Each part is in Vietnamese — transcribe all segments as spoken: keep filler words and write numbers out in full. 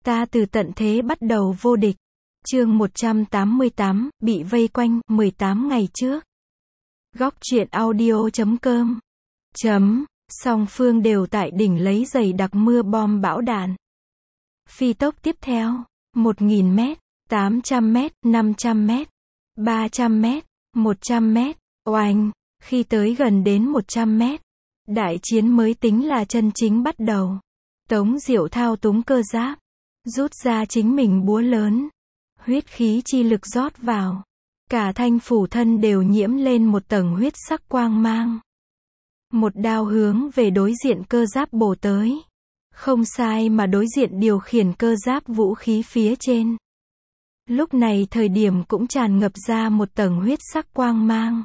Ta từ tận thế bắt đầu vô địch. Chương một trăm tám mươi tám, bị vây quanh, mười tám ngày trước. Góc truyện audio chấm com. Chấm, song phương đều tại đỉnh lấy dày đặc mưa bom bão đạn. Phi tốc tiếp theo, một nghìn mét, tám trăm mét, năm trăm mét, ba trăm mét, một trăm mét, oanh, khi tới gần đến một trăm mét, đại chiến mới tính là chân chính bắt đầu. Tống Diệu thao túng cơ giáp, rút ra chính mình búa lớn, huyết khí chi lực rót vào, cả thanh phủ thân đều nhiễm lên một tầng huyết sắc quang mang. Một đao hướng về đối diện cơ giáp bổ tới. Không sai mà đối diện điều khiển cơ giáp vũ khí phía trên. Lúc này thời điểm cũng tràn ngập ra một tầng huyết sắc quang mang.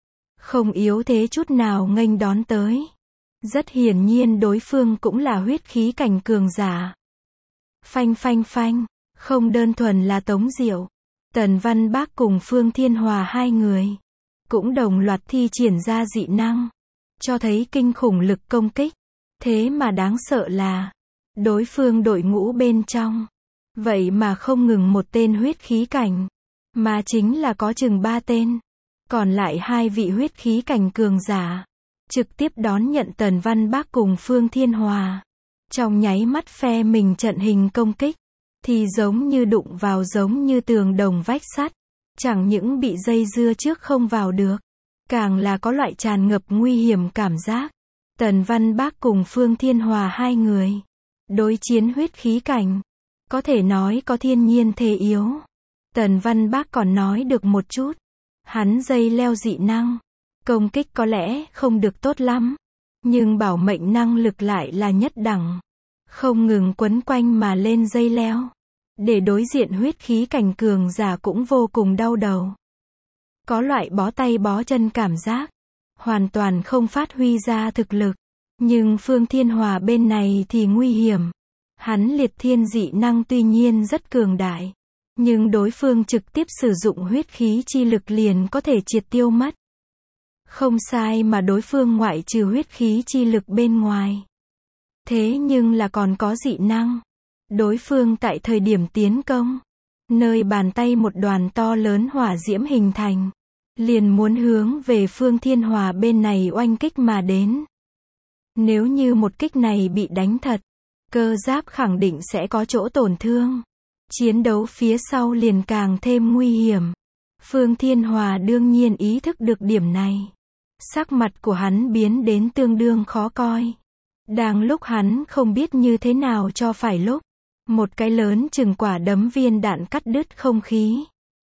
Không yếu thế chút nào nghênh đón tới. Rất hiển nhiên đối phương cũng là huyết khí cảnh cường giả. Phanh phanh phanh, không đơn thuần là Tống Diệu, Tần Văn Bác cùng Phương Thiên Hòa hai người, cũng đồng loạt thi triển ra dị năng, cho thấy kinh khủng lực công kích. Thế mà đáng sợ là, đối phương đội ngũ bên trong, vậy mà không ngừng một tên huyết khí cảnh, mà chính là có chừng ba tên, còn lại hai vị huyết khí cảnh cường giả, trực tiếp đón nhận Tần Văn Bác cùng Phương Thiên Hòa. Trong nháy mắt phe mình trận hình công kích, thì giống như đụng vào giống như tường đồng vách sắt, chẳng những bị dây dưa trước không vào được, càng là có loại tràn ngập nguy hiểm cảm giác. Tần Văn Bác cùng Phương Thiên Hòa hai người, đối chiến huyết khí cảnh, có thể nói có thiên nhiên thế yếu. Tần Văn Bác còn nói được một chút, hắn dây leo dị năng, công kích có lẽ không được tốt lắm, nhưng bảo mệnh năng lực lại là nhất đẳng, không ngừng quấn quanh mà lên dây leo, để đối diện huyết khí cảnh cường giả cũng vô cùng đau đầu. Có loại bó tay bó chân cảm giác, hoàn toàn không phát huy ra thực lực. Nhưng Phương Thiên Hòa bên này thì nguy hiểm. Hắn liệt thiên dị năng tuy nhiên rất cường đại, nhưng đối phương trực tiếp sử dụng huyết khí chi lực liền có thể triệt tiêu mất. Không sai mà đối phương ngoại trừ huyết khí chi lực bên ngoài, thế nhưng là còn có dị năng. Đối phương tại thời điểm tiến công, nơi bàn tay một đoàn to lớn hỏa diễm hình thành, liền muốn hướng về Phương Thiên Hòa bên này oanh kích mà đến. Nếu như một kích này bị đánh thật, cơ giáp khẳng định sẽ có chỗ tổn thương. Chiến đấu phía sau liền càng thêm nguy hiểm. Phương Thiên Hòa đương nhiên ý thức được điểm này. Sắc mặt của hắn biến đến tương đương khó coi. Đang lúc hắn không biết như thế nào cho phải lúc, một cái lớn chừng quả đấm viên đạn cắt đứt không khí,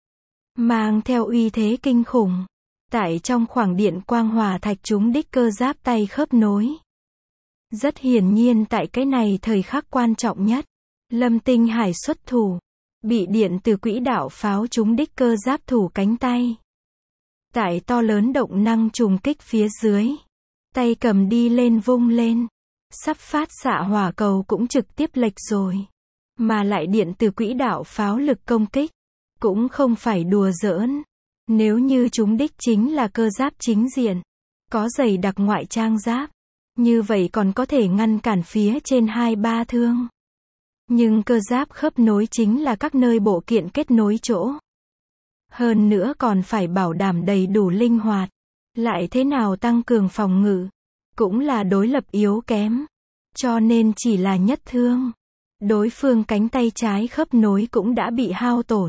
mang theo uy thế kinh khủng, tại trong khoảng điện quang hỏa thạch trúng đích cơ giáp tay khớp nối. Rất hiển nhiên tại cái này thời khắc quan trọng nhất, Lâm Tinh Hải xuất thủ, bị điện từ quỹ đạo pháo trúng đích cơ giáp thủ cánh tay. Tại to lớn động năng trùng kích phía dưới, tay cầm đi lên vung lên, sắp phát xạ hỏa cầu cũng trực tiếp lệch rồi. Mà lại điện từ quỹ đạo pháo lực công kích, cũng không phải đùa giỡn. Nếu như trúng đích chính là cơ giáp chính diện, có dày đặc ngoại trang giáp, như vậy còn có thể ngăn cản phía trên hai ba thương. Nhưng cơ giáp khớp nối chính là các nơi bộ kiện kết nối chỗ. Hơn nữa còn phải bảo đảm đầy đủ linh hoạt. Lại thế nào tăng cường phòng ngự, cũng là đối lập yếu kém. Cho nên chỉ là nhất thương, đối phương cánh tay trái khớp nối cũng đã bị hao tổn.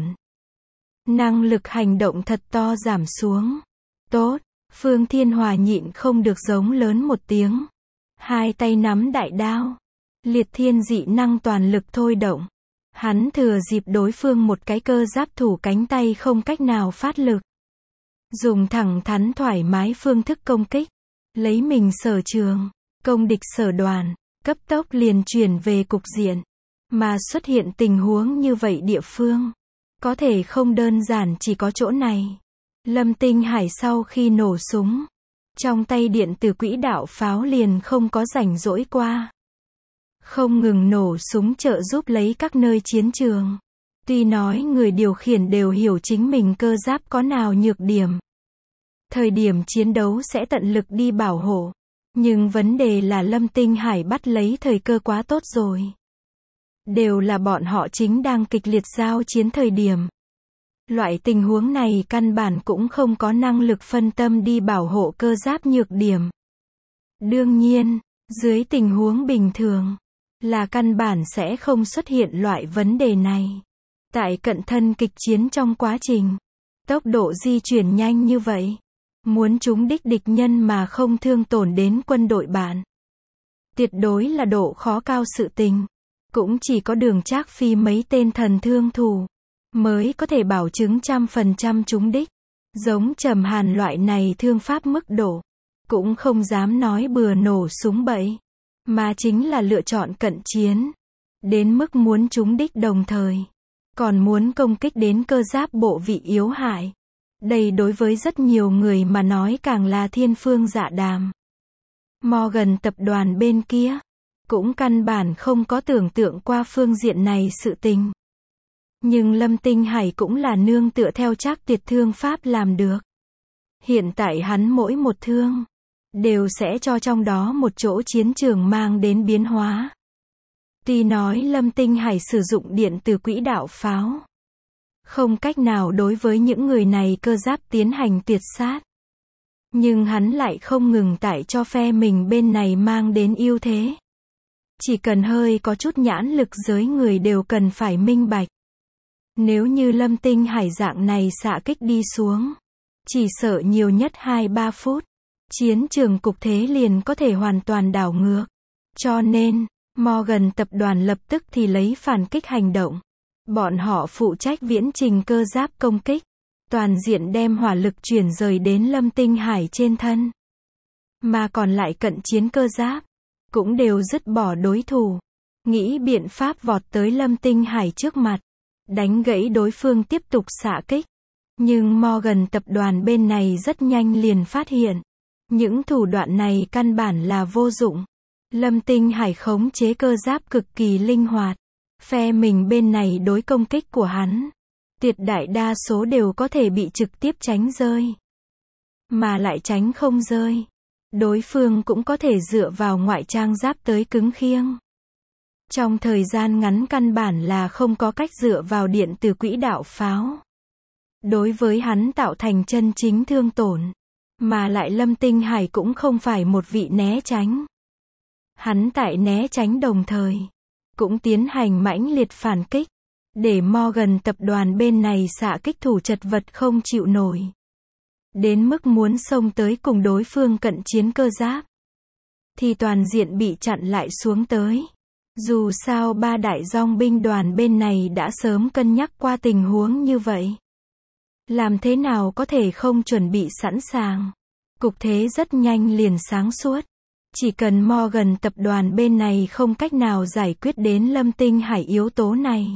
Năng lực hành động thật to giảm xuống. Tốt, Phương Thiên Hòa nhịn không được giống lớn một tiếng. Hai tay nắm đại đao, liệt thiên dị năng toàn lực thôi động. Hắn thừa dịp đối phương một cái cơ giáp thủ cánh tay không cách nào phát lực, dùng thẳng thắn thoải mái phương thức công kích, lấy mình sở trường, công địch sở đoàn, cấp tốc liền chuyển về cục diện. Mà xuất hiện tình huống như vậy địa phương, có thể không đơn giản chỉ có chỗ này. Lâm Tinh Hải sau khi nổ súng, trong tay điện từ quỹ đạo pháo liền không có rảnh rỗi qua. Không ngừng nổ súng trợ giúp lấy các nơi chiến trường. Tuy nói người điều khiển đều hiểu chính mình cơ giáp có nào nhược điểm, thời điểm chiến đấu sẽ tận lực đi bảo hộ. Nhưng vấn đề là Lâm Tinh Hải bắt lấy thời cơ quá tốt rồi. đều là bọn họ chính đang kịch liệt giao chiến thời điểm. Loại tình huống này căn bản cũng không có năng lực phân tâm đi bảo hộ cơ giáp nhược điểm. Đương nhiên, dưới tình huống bình thường, là căn bản sẽ không xuất hiện loại vấn đề này. Tại cận thân kịch chiến trong quá trình, tốc độ di chuyển nhanh như vậy, muốn trúng đích địch nhân mà không thương tổn đến quân đội bạn, tuyệt đối là độ khó cao sự tình. Cũng chỉ có Đường Trác Phi mấy tên thần thương thủ mới có thể bảo chứng trăm phần trăm trúng đích. Giống Trầm Hàn loại này thương pháp mức độ, cũng không dám nói bừa nổ súng bậy, mà chính là lựa chọn cận chiến. Đến mức muốn trúng đích đồng thời, còn muốn công kích đến cơ giáp bộ vị yếu hại. Đây đối với rất nhiều người mà nói càng là thiên phương dạ đàm. Morgan tập đoàn bên kia, cũng căn bản không có tưởng tượng qua phương diện này sự tình. Nhưng Lâm Tinh Hải cũng là nương tựa theo Trác Tuyệt thương pháp làm được. Hiện tại hắn mỗi một thương, đều sẽ cho trong đó một chỗ chiến trường mang đến biến hóa. Tuy nói Lâm Tinh Hải sử dụng điện từ quỹ đạo pháo, không cách nào đối với những người này cơ giáp tiến hành tuyệt sát. Nhưng hắn lại không ngừng tại cho phe mình bên này mang đến ưu thế. Chỉ cần hơi có chút nhãn lực giới người đều cần phải minh bạch. Nếu như Lâm Tinh Hải dạng này xạ kích đi xuống, chỉ sợ nhiều nhất hai ba phút, chiến trường cục thế liền có thể hoàn toàn đảo ngược. Cho nên, Morgan tập đoàn lập tức thì lấy phản kích hành động. Bọn họ phụ trách viễn trình cơ giáp công kích, toàn diện đem hỏa lực chuyển rời đến Lâm Tinh Hải trên thân. Mà còn lại cận chiến cơ giáp, cũng đều dứt bỏ đối thủ, nghĩ biện pháp vọt tới Lâm Tinh Hải trước mặt, đánh gãy đối phương tiếp tục xạ kích. Nhưng Morgan tập đoàn bên này rất nhanh liền phát hiện, những thủ đoạn này căn bản là vô dụng. Lâm Tinh Hải khống chế cơ giáp cực kỳ linh hoạt. Phe mình bên này đối công kích của hắn, tuyệt đại đa số đều có thể bị trực tiếp tránh rơi. Mà lại tránh không rơi, đối phương cũng có thể dựa vào ngoại trang giáp tới cứng khiêng. Trong thời gian ngắn căn bản là không có cách dựa vào điện từ quỹ đạo pháo. Đối với hắn tạo thành chân chính thương tổn. Mà lại Lâm Tinh Hải cũng không phải một vị né tránh. Hắn tại né tránh đồng thời, cũng tiến hành mãnh liệt phản kích, để Morgan tập đoàn bên này xạ kích thủ chật vật không chịu nổi. Đến mức muốn xông tới cùng đối phương cận chiến cơ giáp, thì toàn diện bị chặn lại xuống tới. Dù sao ba đại dòng binh đoàn bên này đã sớm cân nhắc qua tình huống như vậy. Làm thế nào có thể không chuẩn bị sẵn sàng. Cục thế rất nhanh liền sáng suốt. Chỉ cần Morgan tập đoàn bên này không cách nào giải quyết đến Lâm Tinh Hải yếu tố này,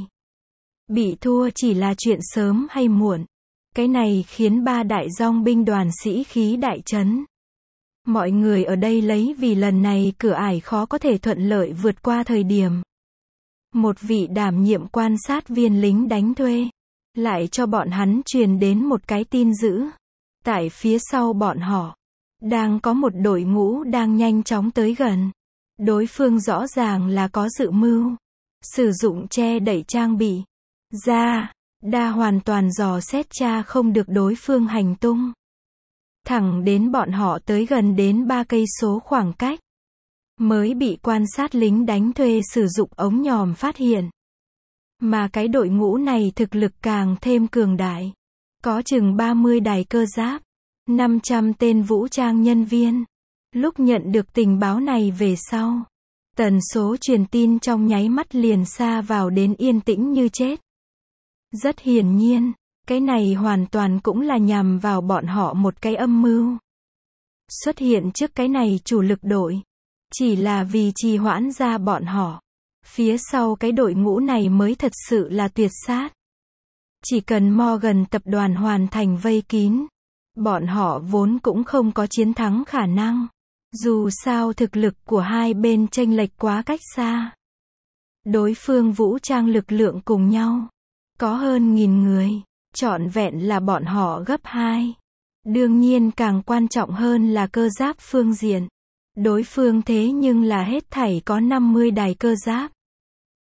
bị thua chỉ là chuyện sớm hay muộn. Cái này khiến ba đại dòng binh đoàn sĩ khí đại chấn. Mọi người ở đây lấy vì lần này cửa ải khó có thể thuận lợi vượt qua thời điểm. Một vị đảm nhiệm quan sát viên lính đánh thuê, lại cho bọn hắn truyền đến một cái tin dữ. Tại phía sau bọn họ, đang có một đội ngũ đang nhanh chóng tới gần. Đối phương rõ ràng là có dự mưu, sử dụng che đậy trang bị. Ra, đa hoàn toàn dò xét tra không được đối phương hành tung. Thẳng đến bọn họ tới gần đến ba cây số khoảng cách, mới bị quan sát lính đánh thuê sử dụng ống nhòm phát hiện. Mà cái đội ngũ này thực lực càng thêm cường đại. Có chừng ba mươi đài cơ giáp, năm trăm tên vũ trang nhân viên. Lúc nhận được tình báo này về sau, tần số truyền tin trong nháy mắt liền xa vào đến yên tĩnh như chết. Rất hiển nhiên, cái này hoàn toàn cũng là nhằm vào bọn họ một cái âm mưu. Xuất hiện trước cái này chủ lực đội, chỉ là vì trì hoãn ra bọn họ. Phía sau cái đội ngũ này mới thật sự là tuyệt sát. Chỉ cần Morgan tập đoàn hoàn thành vây kín, bọn họ vốn cũng không có chiến thắng khả năng. Dù sao thực lực của hai bên chênh lệch quá cách xa. Đối phương vũ trang lực lượng cùng nhau, có hơn nghìn người, trọn vẹn là bọn họ gấp hai. Đương nhiên càng quan trọng hơn là cơ giáp phương diện. Đối phương thế nhưng là hết thảy có năm mươi đài cơ giáp.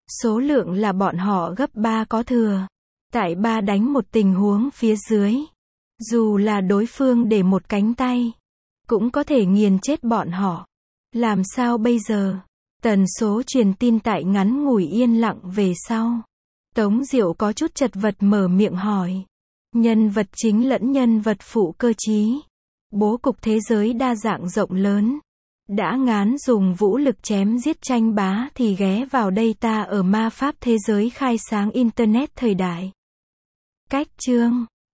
Số lượng là bọn họ gấp ba có thừa. Tại ba đánh một tình huống phía dưới. Dù là đối phương để một cánh tay, cũng có thể nghiền chết bọn họ. Làm sao bây giờ? Tần số truyền tin tại ngắn ngủi yên lặng về sau. Tống Diệu có chút chật vật mở miệng hỏi. Nhân vật chính lẫn nhân vật phụ cơ chí. Bố cục thế giới đa dạng rộng lớn. Đã ngán dùng vũ lực chém giết tranh bá thì ghé vào đây ta ở ma pháp thế giới khai sáng Internet thời đại. Cách chương